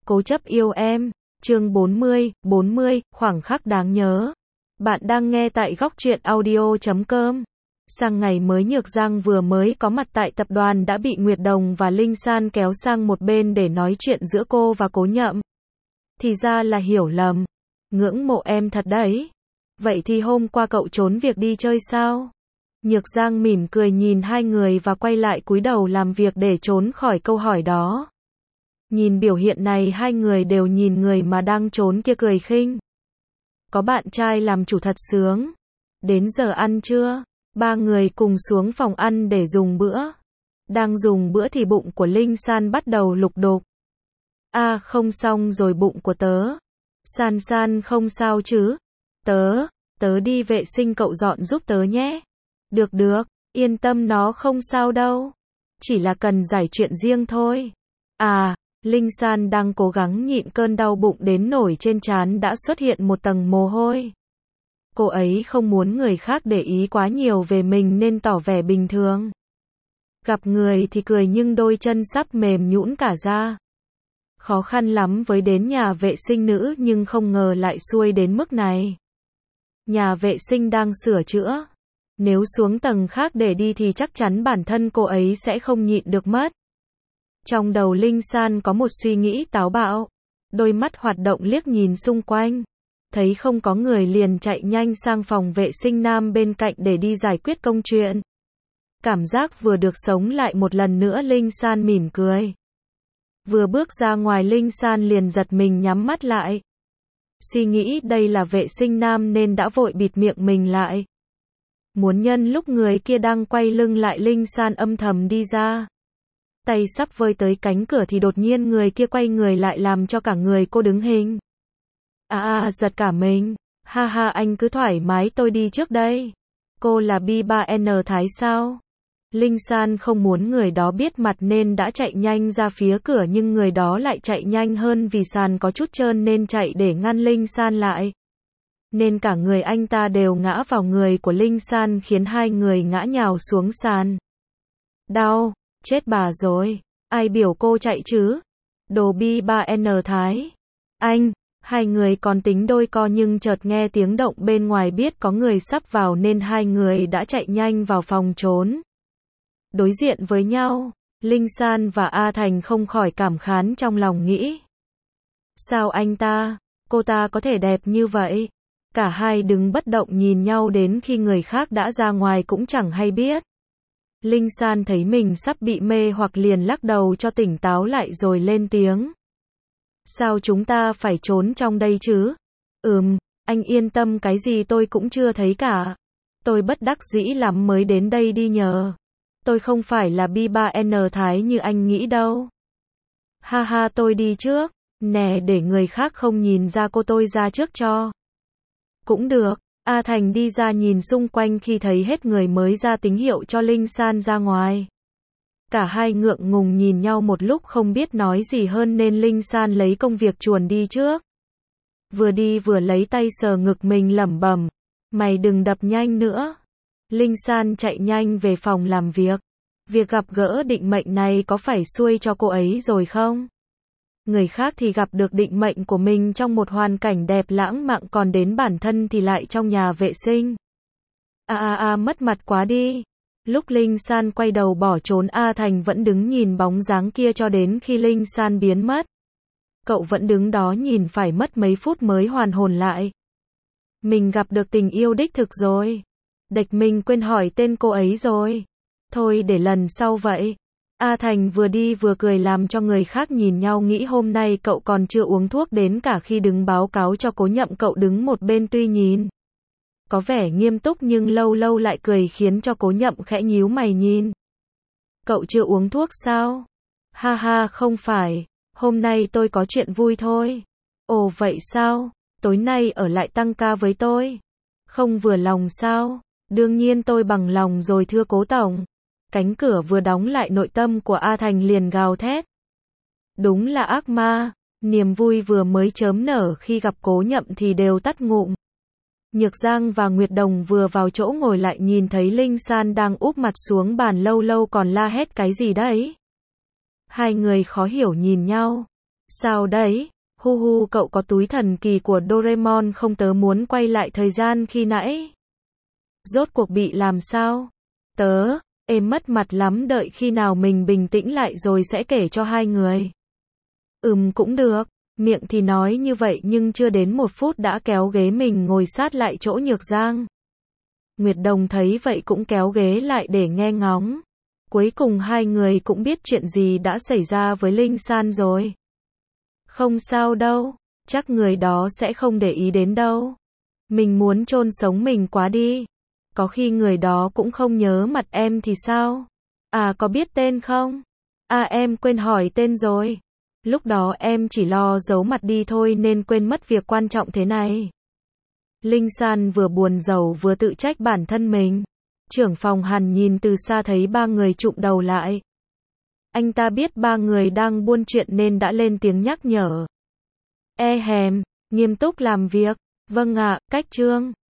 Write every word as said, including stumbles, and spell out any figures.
Cố chấp yêu em, chương bốn mươi, bốn mươi, khoảng khắc đáng nhớ. Bạn đang nghe tại góc truyện audio chấm com. Sang ngày mới Nhược Giang vừa mới có mặt tại tập đoàn đã bị Nguyệt Đồng và Linh San kéo sang một bên để nói chuyện giữa cô và Cố Nhậm. Thì ra là hiểu lầm. Ngưỡng mộ em thật đấy. Vậy thì hôm qua cậu trốn việc đi chơi sao? Nhược Giang mỉm cười nhìn hai người và quay lại cúi đầu làm việc để trốn khỏi câu hỏi đó. Nhìn biểu hiện này hai người đều nhìn người mà đang trốn kia cười khinh. Có bạn trai làm chủ thật sướng. Đến giờ ăn trưa, ba người cùng xuống phòng ăn để dùng bữa. Đang dùng bữa thì bụng của Linh San bắt đầu lục đục. À không xong rồi bụng của tớ. San San không sao chứ? Tớ, tớ đi vệ sinh cậu dọn giúp tớ nhé. Được được, yên tâm nó không sao đâu. Chỉ là cần giải chuyện riêng thôi. À, Linh San đang cố gắng nhịn cơn đau bụng đến nổi trên trán đã xuất hiện một tầng mồ hôi. Cô ấy không muốn người khác để ý quá nhiều về mình nên tỏ vẻ bình thường. Gặp người thì cười nhưng đôi chân sắp mềm nhũn cả ra. Khó khăn lắm với đến nhà vệ sinh nữ nhưng không ngờ lại xuôi đến mức này. Nhà vệ sinh đang sửa chữa. Nếu xuống tầng khác để đi thì chắc chắn bản thân cô ấy sẽ không nhịn được mất. Trong đầu Linh San có một suy nghĩ táo bạo. Đôi mắt hoạt động liếc nhìn xung quanh. Thấy không có người liền chạy nhanh sang phòng vệ sinh nam bên cạnh để đi giải quyết công chuyện. Cảm giác vừa được sống lại một lần nữa Linh San mỉm cười. Vừa bước ra ngoài Linh San liền giật mình nhắm mắt lại. Suy nghĩ đây là vệ sinh nam nên đã vội bịt miệng mình lại. Muốn nhân lúc người kia đang quay lưng lại Linh San âm thầm đi ra. Tay sắp vơi tới cánh cửa thì đột nhiên người kia quay người lại làm cho cả người cô đứng hình. À à giật cả mình. Ha ha anh cứ thoải mái tôi đi trước đây. Cô là B ba N Thái sao? Linh San không muốn người đó biết mặt nên đã chạy nhanh ra phía cửa nhưng người đó lại chạy nhanh hơn vì sàn có chút trơn nên chạy để ngăn Linh San lại. Nên cả người anh ta đều ngã vào người của Linh San khiến hai người ngã nhào xuống sàn. Đau, chết bà rồi. Ai biểu cô chạy chứ? Đồ B ba N Thái. Anh, hai người còn tính đôi co nhưng chợt nghe tiếng động bên ngoài biết có người sắp vào nên hai người đã chạy nhanh vào phòng trốn. Đối diện với nhau, Linh San và A Thành không khỏi cảm khán trong lòng nghĩ. Sao anh ta, cô ta có thể đẹp như vậy? Cả hai đứng bất động nhìn nhau đến khi người khác đã ra ngoài cũng chẳng hay biết. Linh San thấy mình sắp bị mê hoặc liền lắc đầu cho tỉnh táo lại rồi lên tiếng. Sao chúng ta phải trốn trong đây chứ? Ừm, anh yên tâm cái gì tôi cũng chưa thấy cả. Tôi bất đắc dĩ lắm mới đến đây đi nhờ. Tôi không phải là B ba N Thái như anh nghĩ đâu. Ha ha tôi đi trước. Nè để người khác không nhìn ra cô tôi ra trước cho. Cũng được. A Thành đi ra nhìn xung quanh khi thấy hết người mới ra tín hiệu cho Linh San ra ngoài. Cả hai ngượng ngùng nhìn nhau một lúc không biết nói gì hơn nên Linh San lấy công việc chuồn đi trước. Vừa đi vừa lấy tay sờ ngực mình lẩm bẩm. Mày đừng đập nhanh nữa. Linh San chạy nhanh về phòng làm việc. Việc gặp gỡ định mệnh này có phải xuôi cho cô ấy rồi không? Người khác thì gặp được định mệnh của mình trong một hoàn cảnh đẹp lãng mạn còn đến bản thân thì lại trong nhà vệ sinh. À à à mất mặt quá đi. Lúc Linh San quay đầu bỏ trốn A Thành vẫn đứng nhìn bóng dáng kia cho đến khi Linh San biến mất. Cậu vẫn đứng đó nhìn phải mất mấy phút mới hoàn hồn lại. Mình gặp được tình yêu đích thực rồi. Địch mình quên hỏi tên cô ấy rồi. Thôi để lần sau vậy. A Thành vừa đi vừa cười làm cho người khác nhìn nhau nghĩ hôm nay cậu còn chưa uống thuốc đến cả khi đứng báo cáo cho Cố Nhậm cậu đứng một bên tuy nhìn. Có vẻ nghiêm túc nhưng lâu lâu lại cười khiến cho Cố Nhậm khẽ nhíu mày nhìn. Cậu chưa uống thuốc sao? Ha ha không phải. Hôm nay tôi có chuyện vui thôi. Ồ vậy sao? Tối nay ở lại tăng ca với tôi. Không vừa lòng sao? Đương nhiên tôi bằng lòng rồi thưa Cố Tổng. Cánh cửa vừa đóng lại nội tâm của A Thành liền gào thét. Đúng là ác ma. Niềm vui vừa mới chớm nở khi gặp Cố Nhậm thì đều tắt ngụm. Nhược Giang và Nguyệt Đồng vừa vào chỗ ngồi lại nhìn thấy Linh San đang úp mặt xuống bàn lâu lâu còn la hét cái gì đấy. Hai người khó hiểu nhìn nhau. Sao đấy? Hu hu, cậu có túi thần kỳ của Doraemon không, tớ muốn quay lại thời gian khi nãy. Rốt cuộc bị làm sao? Tớ, em mất mặt lắm, đợi khi nào mình bình tĩnh lại rồi sẽ kể cho hai người. Ừm cũng được, miệng thì nói như vậy nhưng chưa đến một phút đã kéo ghế mình ngồi sát lại chỗ Nhược Giang. Nguyệt Đồng thấy vậy cũng kéo ghế lại để nghe ngóng. Cuối cùng hai người cũng biết chuyện gì đã xảy ra với Linh San rồi. Không sao đâu, chắc người đó sẽ không để ý đến đâu. Mình muốn chôn sống mình quá đi. Có khi người đó cũng không nhớ mặt em thì sao? À có biết tên không? À em quên hỏi tên rồi. Lúc đó em chỉ lo giấu mặt đi thôi nên quên mất việc quan trọng thế này. Linh San vừa buồn rầu vừa tự trách bản thân mình. Trưởng phòng Hàn nhìn từ xa thấy ba người chụm đầu lại. Anh ta biết ba người đang buôn chuyện nên đã lên tiếng nhắc nhở. E hèm, nghiêm túc làm việc. Vâng ạ, cách trương.